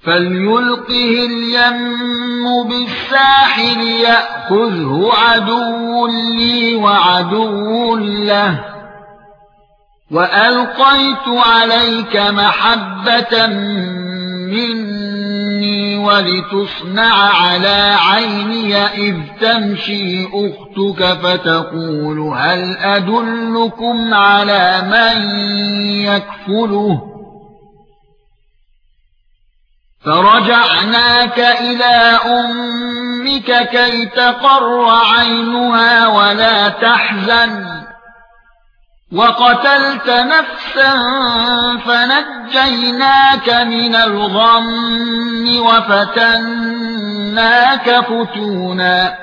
فليلقه اليم بالساحل يأخذه عدو لي وعدو له وألقيت عليك محبة مني ولتصنع على عيني إذ تمشي أختك فتقول هل أدلكم على من يكفله فرجعناك إلى أمك كي تقر عينها ولا تحزن وقتلت نفسا فنجيناك من الغم وفتناك فتونا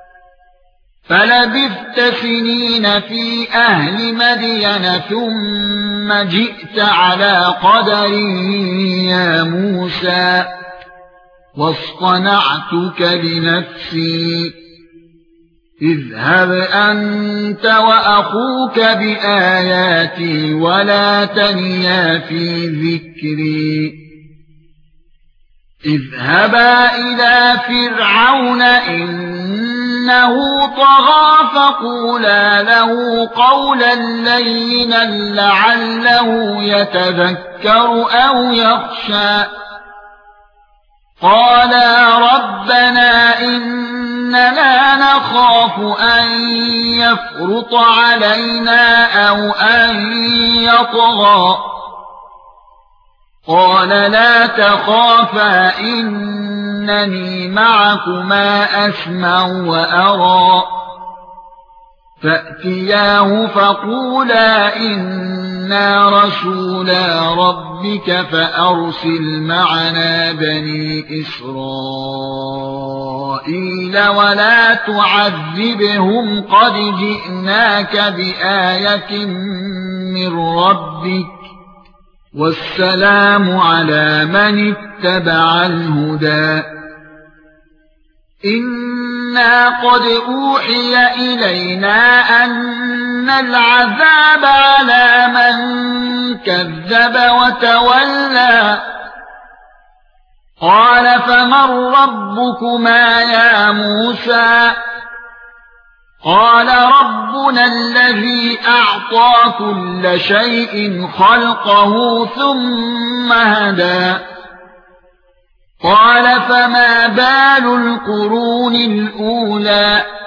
فلبثت سنين في أهل مدين ثم جئت على قدر يا موسى واصطنعتك لنفسي اذهب أنت وأخوك بآياتي ولا تنيا في ذكري اذهبا إلى فرعون إنه طغى فقولا له قولا لينا لعله يتذكر أو يخشى قالا ربنا إننا نخاف أن يفرط علينا أو أن يطغى قال لا تخافا إنني معكما أسمع وأرى فأتياه فقولا إنا رسولا ربك فأرسل معنا بني إسرائيل ولا تعذبهم قد جئناك بآية من ربك والسلام على من اتبع الهدى إنا قد أوحي إلينا أن العذاب على من كذب وتولى قال فمن ربكما يا موسى قال ربنا الذي أعطى كل شيء خلقه ثم هدى قال فما بال القرون الأولى